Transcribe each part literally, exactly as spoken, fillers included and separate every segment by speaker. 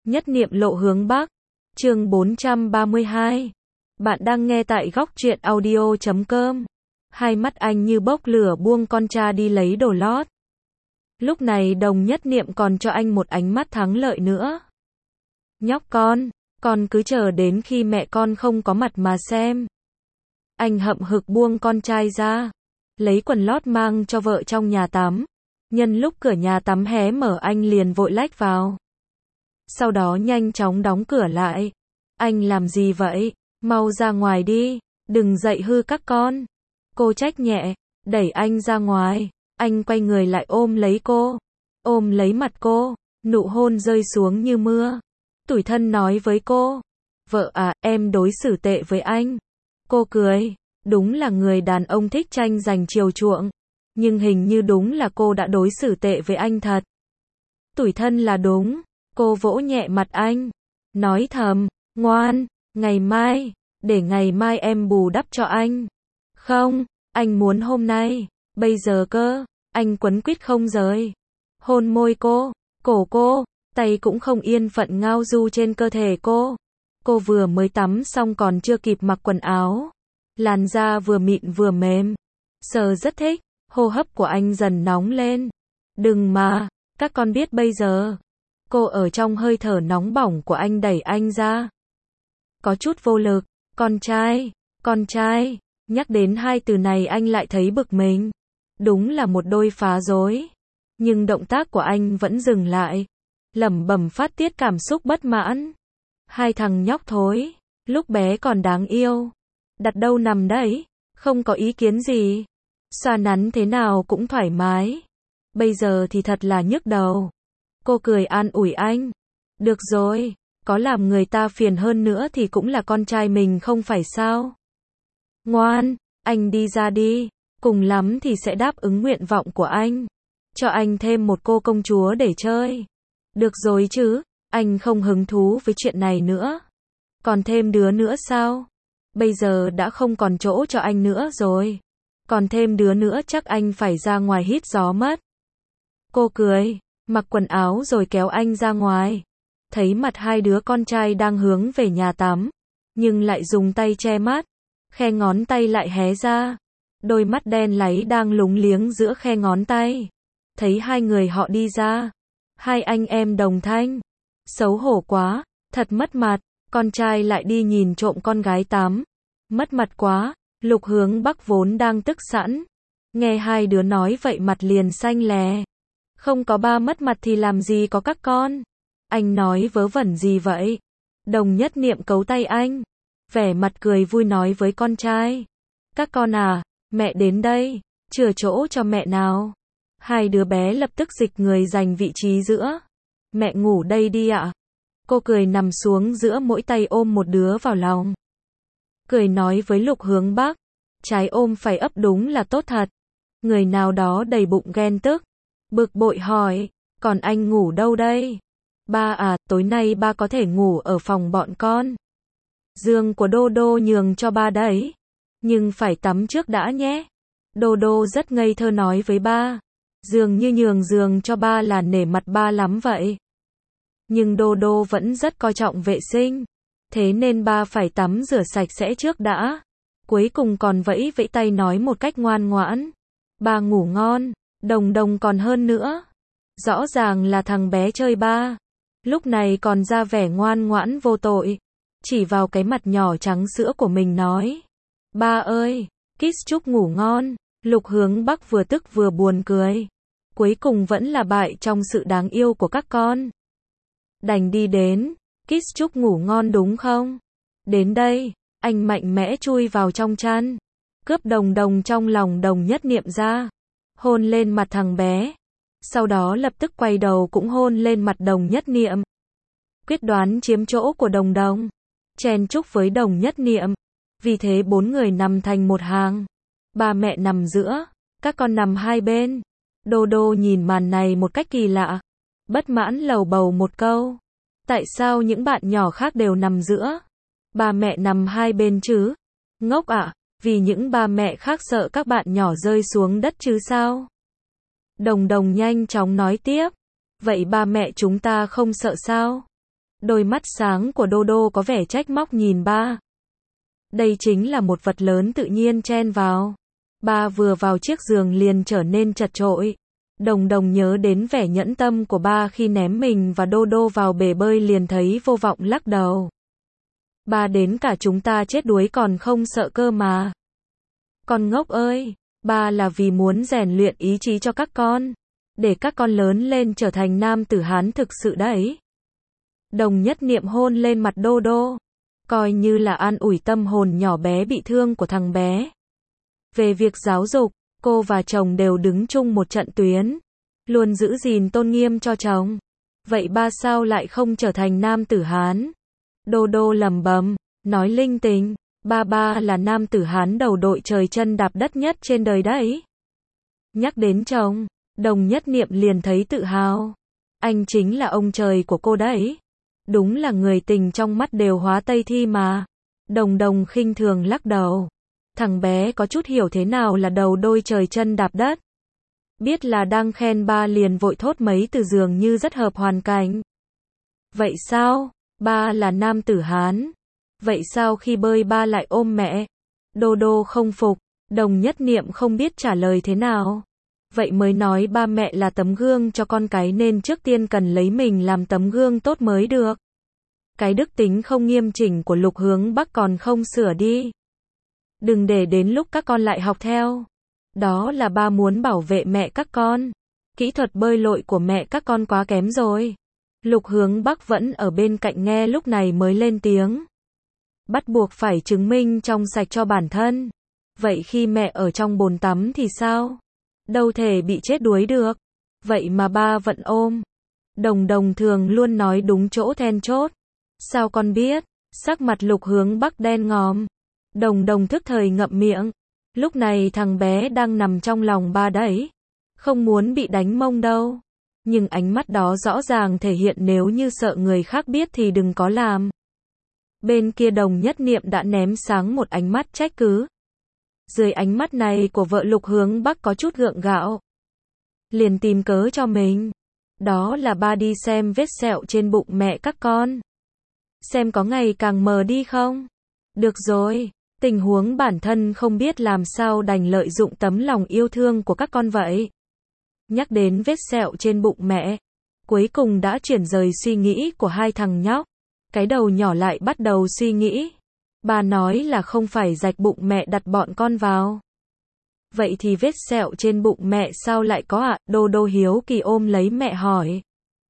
Speaker 1: Nhất niệm lộ hướng Bắc. Chương bốn trăm ba mươi hai. Bạn đang nghe tại góc truyện audio chấm com. Hai mắt anh như bốc lửa buông con cha đi lấy đồ lót. Lúc này Đồng Nhất Niệm còn cho anh một ánh mắt thắng lợi nữa. Nhóc con, con cứ chờ đến khi mẹ con không có mặt mà xem. Anh hậm hực buông con trai ra, lấy quần lót mang cho vợ trong nhà tắm. Nhân lúc cửa nhà tắm hé mở anh liền vội lách vào. Sau đó nhanh chóng đóng cửa lại. Anh làm gì vậy? Mau ra ngoài đi, đừng dậy hư các con. Cô trách nhẹ, đẩy anh ra ngoài. Anh quay người lại ôm lấy cô, ôm lấy mặt cô, nụ hôn rơi xuống như mưa. Tủi thân nói với cô, vợ à, em đối xử tệ với anh. Cô cười, đúng là người đàn ông thích tranh giành chiều chuộng. Nhưng hình như đúng là cô đã đối xử tệ với anh thật. Tủi thân là đúng. Cô vỗ nhẹ mặt anh, nói thầm, ngoan, ngày mai, để ngày mai em bù đắp cho anh. Không, anh muốn hôm nay, bây giờ cơ. Anh quấn quýt không rời. Hôn môi cô, cổ cô, tay cũng không yên phận ngao du trên cơ thể cô. Cô vừa mới tắm xong còn chưa kịp mặc quần áo. Làn da vừa mịn vừa mềm. Sờ rất thích, hô hấp của anh dần nóng lên. Đừng mà, các con biết bây giờ. Cô ở trong hơi thở nóng bỏng của anh đẩy anh ra. Có chút vô lực, con trai, con trai, nhắc đến hai từ này anh lại thấy bực mình. Đúng là một đôi phá rối. Nhưng động tác của anh vẫn dừng lại. Lẩm bẩm phát tiết cảm xúc bất mãn. Hai thằng nhóc thối, lúc bé còn đáng yêu. Đặt đâu nằm đấy, không có ý kiến gì. Xoa nắn thế nào cũng thoải mái. Bây giờ thì thật là nhức đầu. Cô cười an ủi anh. Được rồi, có làm người ta phiền hơn nữa thì cũng là con trai mình không phải sao. Ngoan, anh đi ra đi. Cùng lắm thì sẽ đáp ứng nguyện vọng của anh. Cho anh thêm một cô công chúa để chơi. Được rồi chứ, anh không hứng thú với chuyện này nữa. Còn thêm đứa nữa sao? Bây giờ đã không còn chỗ cho anh nữa rồi. Còn thêm đứa nữa chắc anh phải ra ngoài hít gió mất. Cô cười, mặc quần áo rồi kéo anh ra ngoài. Thấy mặt hai đứa con trai đang hướng về nhà tắm. Nhưng lại dùng tay che mắt. Khe ngón tay lại hé ra. Đôi mắt đen láy đang lúng liếng giữa khe ngón tay. Thấy hai người họ đi ra. Hai anh em đồng thanh. Xấu hổ quá, thật mất mặt. Con trai lại đi nhìn trộm con gái tắm. Mất mặt quá. Lục Hướng Bắc vốn đang tức sẵn. Nghe hai đứa nói vậy mặt liền xanh lè. Không có ba mất mặt thì làm gì có các con. Anh nói vớ vẩn gì vậy? Đồng Nhất Niệm cấu tay anh. Vẻ mặt cười vui nói với con trai. Các con à, mẹ đến đây, chừa chỗ cho mẹ nào. Hai đứa bé lập tức dịch người giành vị trí giữa. Mẹ ngủ đây đi ạ. Cô cười nằm xuống giữa mỗi tay ôm một đứa vào lòng. Cười nói với Lục Hướng Bắc. Trái ôm phải ấp đúng là tốt thật. Người nào đó đầy bụng ghen tức. Bực bội hỏi, còn anh ngủ đâu đây? Ba à, tối nay ba có thể ngủ ở phòng bọn con. Giường của Đô Đô nhường cho ba đấy. Nhưng phải tắm trước đã nhé. Đô Đô rất ngây thơ nói với ba. Dường như nhường giường cho ba là nể mặt ba lắm vậy. Nhưng Đô Đô vẫn rất coi trọng vệ sinh. Thế nên ba phải tắm rửa sạch sẽ trước đã. Cuối cùng còn vẫy vẫy tay nói một cách ngoan ngoãn. Ba ngủ ngon, Đồng Đồng còn hơn nữa. Rõ ràng là thằng bé chơi ba. Lúc này còn ra vẻ ngoan ngoãn vô tội. Chỉ vào cái mặt nhỏ trắng sữa của mình nói. Ba ơi, Kiss chúc ngủ ngon. Lục Hướng Bắc vừa tức vừa buồn cười. Cuối cùng vẫn là bại trong sự đáng yêu của các con. Đành đi đến. Kiss chúc ngủ ngon đúng không? Đến đây, anh mạnh mẽ chui vào trong chăn. Cướp Đồng Đồng trong lòng Đồng Nhất Niệm ra. Hôn lên mặt thằng bé. Sau đó lập tức quay đầu cũng hôn lên mặt Đồng Nhất Niệm. Quyết đoán chiếm chỗ của Đồng Đồng. Chen chúc với Đồng Nhất Niệm. Vì thế bốn người nằm thành một hàng. Ba mẹ nằm giữa, các con nằm hai bên. Đô Đô nhìn màn này một cách kỳ lạ. Bất mãn lầu bầu một câu. Tại sao những bạn nhỏ khác đều nằm giữa? Ba mẹ nằm hai bên chứ? Ngốc ạ, à, vì những ba mẹ khác sợ các bạn nhỏ rơi xuống đất chứ sao? Đồng Đồng nhanh chóng nói tiếp. Vậy ba mẹ chúng ta không sợ sao? Đôi mắt sáng của Đô Đô có vẻ trách móc nhìn ba. Đây chính là một vật lớn tự nhiên chen vào. Ba vừa vào chiếc giường liền trở nên chật chội. Đồng Đồng nhớ đến vẻ nhẫn tâm của ba khi ném mình và Đô Đô vào bể bơi liền thấy vô vọng lắc đầu. Ba đến cả chúng ta chết đuối còn không sợ cơ mà. Con ngốc ơi, ba là vì muốn rèn luyện ý chí cho các con, để các con lớn lên trở thành nam tử Hán thực sự đấy. Đồng Nhất Niệm hôn lên mặt Đô Đô, coi như là an ủi tâm hồn nhỏ bé bị thương của thằng bé. Về việc giáo dục, cô và chồng đều đứng chung một trận tuyến, luôn giữ gìn tôn nghiêm cho chồng. Vậy ba sao lại không trở thành nam tử Hán? Đô Đô lẩm bẩm, nói linh tinh, ba ba là nam tử Hán đầu đội trời chân đạp đất nhất trên đời đấy. Nhắc đến chồng, Đồng Nhất Niệm liền thấy tự hào. Anh chính là ông trời của cô đấy. Đúng là người tình trong mắt đều hóa Tây Thi mà. Đồng Đồng khinh thường lắc đầu. Thằng bé có chút hiểu thế nào là đầu đôi trời chân đạp đất. Biết là đang khen ba liền vội thốt mấy từ dường như rất hợp hoàn cảnh. Vậy sao? Ba là nam tử Hán. Vậy sao khi bơi ba lại ôm mẹ? Đô Đô không phục. Đồng Nhất Niệm không biết trả lời thế nào. Vậy mới nói ba mẹ là tấm gương cho con cái nên trước tiên cần lấy mình làm tấm gương tốt mới được. Cái đức tính không nghiêm chỉnh của Lục Hướng Bắc còn không sửa đi. Đừng để đến lúc các con lại học theo. Đó là ba muốn bảo vệ mẹ các con. Kỹ thuật bơi lội của mẹ các con quá kém rồi. Lục Hướng Bắc vẫn ở bên cạnh nghe lúc này mới lên tiếng. Bắt buộc phải chứng minh trong sạch cho bản thân. Vậy khi mẹ ở trong bồn tắm thì sao? Đâu thể bị chết đuối được. Vậy mà ba vẫn ôm. Đồng Đồng thường luôn nói đúng chỗ then chốt. Sao con biết? Sắc mặt Lục Hướng Bắc đen ngòm. Đồng Đồng thức thời ngậm miệng. Lúc này thằng bé đang nằm trong lòng ba đấy. Không muốn bị đánh mông đâu. Nhưng ánh mắt đó rõ ràng thể hiện nếu như sợ người khác biết thì đừng có làm. Bên kia Đồng Nhất Niệm đã ném sáng một ánh mắt trách cứ. Dưới ánh mắt này của vợ Lục Hướng Bắc có chút gượng gạo. Liền tìm cớ cho mình. Đó là ba đi xem vết sẹo trên bụng mẹ các con. Xem có ngày càng mờ đi không? Được rồi, tình huống bản thân không biết làm sao đành lợi dụng tấm lòng yêu thương của các con vậy. Nhắc đến vết sẹo trên bụng mẹ, cuối cùng đã chuyển rời suy nghĩ của hai thằng nhóc. Cái đầu nhỏ lại bắt đầu suy nghĩ. Bà nói là không phải rạch bụng mẹ đặt bọn con vào. Vậy thì vết sẹo trên bụng mẹ sao lại có ạ? À? Đô Đô hiếu kỳ ôm lấy mẹ hỏi.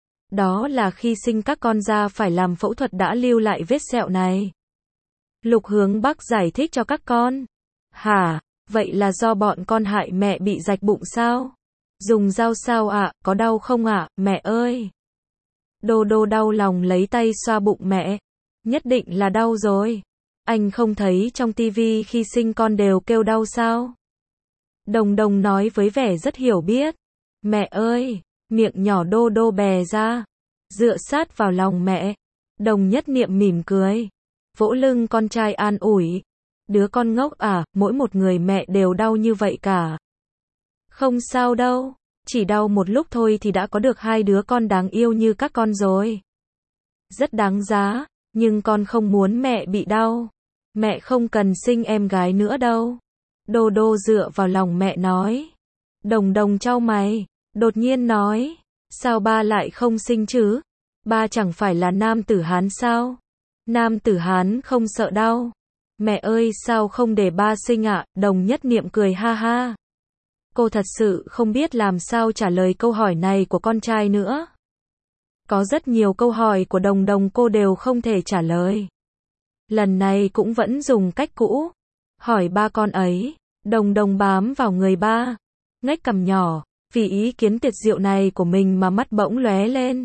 Speaker 1: Đó là khi sinh các con ra phải làm phẫu thuật đã lưu lại vết sẹo này. Lục Hướng Bắc giải thích cho các con. Hả? Vậy là do bọn con hại mẹ bị rạch bụng sao? Dùng dao sao ạ? À? Có đau không ạ? À? Mẹ ơi! Đô Đô đau lòng lấy tay xoa bụng mẹ. Nhất định là đau rồi. Anh không thấy trong tivi khi sinh con đều kêu đau sao? Đồng Đồng nói với vẻ rất hiểu biết. Mẹ ơi! Miệng nhỏ Đô Đô bè ra. Dựa sát vào lòng mẹ. Đồng Nhất Niệm mỉm cười. Vỗ lưng con trai an ủi. Đứa con ngốc à, mỗi một người mẹ đều đau như vậy cả. Không sao đâu. Chỉ đau một lúc thôi thì đã có được hai đứa con đáng yêu như các con rồi. Rất đáng giá, nhưng con không muốn mẹ bị đau. Mẹ không cần sinh em gái nữa đâu. Đô Đô dựa vào lòng mẹ nói. Đồng Đồng chau mày, đột nhiên nói. Sao ba lại không sinh chứ? Ba chẳng phải là nam tử Hán sao? Nam tử Hán không sợ đau. Mẹ ơi sao không để ba sinh ạ? À? Đồng Nhất Niệm cười ha ha. Cô thật sự không biết làm sao trả lời câu hỏi này của con trai nữa. Có rất nhiều câu hỏi của Đồng Đồng cô đều không thể trả lời. Lần này cũng vẫn dùng cách cũ. Hỏi ba con ấy. Đồng Đồng bám vào người ba. Ngách cằm nhỏ. Vì ý kiến tuyệt diệu này của mình mà mắt bỗng lóe lên.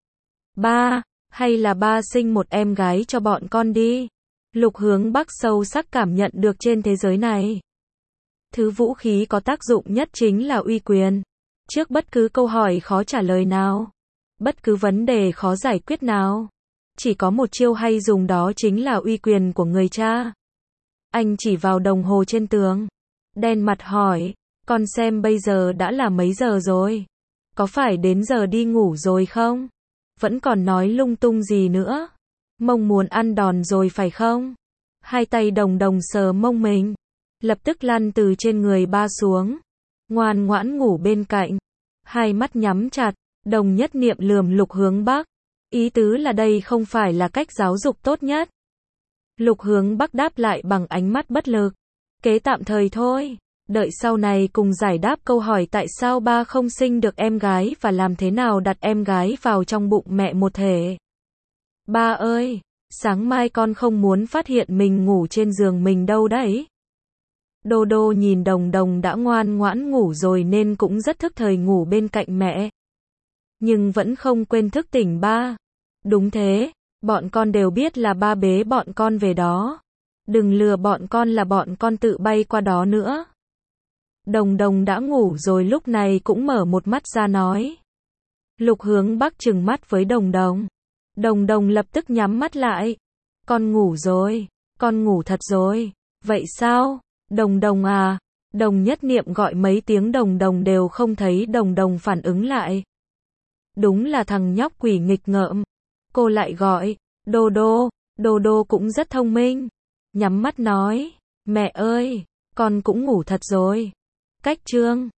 Speaker 1: Ba, hay là ba sinh một em gái cho bọn con đi. Lục Hướng Bắc sâu sắc cảm nhận được trên thế giới này. Thứ vũ khí có tác dụng nhất chính là uy quyền. Trước bất cứ câu hỏi khó trả lời nào, bất cứ vấn đề khó giải quyết nào, chỉ có một chiêu hay dùng đó chính là uy quyền của người cha. Anh chỉ vào đồng hồ trên tường, đen mặt hỏi, con xem bây giờ đã là mấy giờ rồi? Có phải đến giờ đi ngủ rồi không? Vẫn còn nói lung tung gì nữa? Mông muốn ăn đòn rồi phải không? Hai tay Đồng Đồng sờ mông mình, lập tức lăn từ trên người ba xuống, ngoan ngoãn ngủ bên cạnh, hai mắt nhắm chặt. Đồng Nhất Niệm lườm Lục Hướng Bắc, ý tứ là đây không phải là cách giáo dục tốt nhất. Lục Hướng Bắc đáp lại bằng ánh mắt bất lực, kế tạm thời thôi, đợi sau này cùng giải đáp câu hỏi tại sao ba không sinh được em gái và làm thế nào đặt em gái vào trong bụng mẹ một thể. Ba ơi, sáng mai con không muốn phát hiện mình ngủ trên giường mình đâu đấy. Đô Đô nhìn Đồng Đồng đã ngoan ngoãn ngủ rồi nên cũng rất thức thời ngủ bên cạnh mẹ, nhưng vẫn không quên thức tỉnh ba. Đúng thế, bọn con đều biết là ba bế bọn con về đó. Đừng lừa bọn con là bọn con tự bay qua đó nữa. Đồng Đồng đã ngủ rồi lúc này cũng mở một mắt ra nói. Lục Hướng Bắc trừng mắt với Đồng Đồng. Đồng Đồng lập tức nhắm mắt lại. Con ngủ rồi, con ngủ thật rồi. Vậy sao? Đồng Đồng à? Đồng Nhất Niệm gọi mấy tiếng Đồng Đồng đều không thấy Đồng Đồng phản ứng lại. Đúng là thằng nhóc quỷ nghịch ngợm. Cô lại gọi, Đô Đô, Đô Đô cũng rất thông minh. Nhắm mắt nói, mẹ ơi, con cũng ngủ thật rồi. Cách chương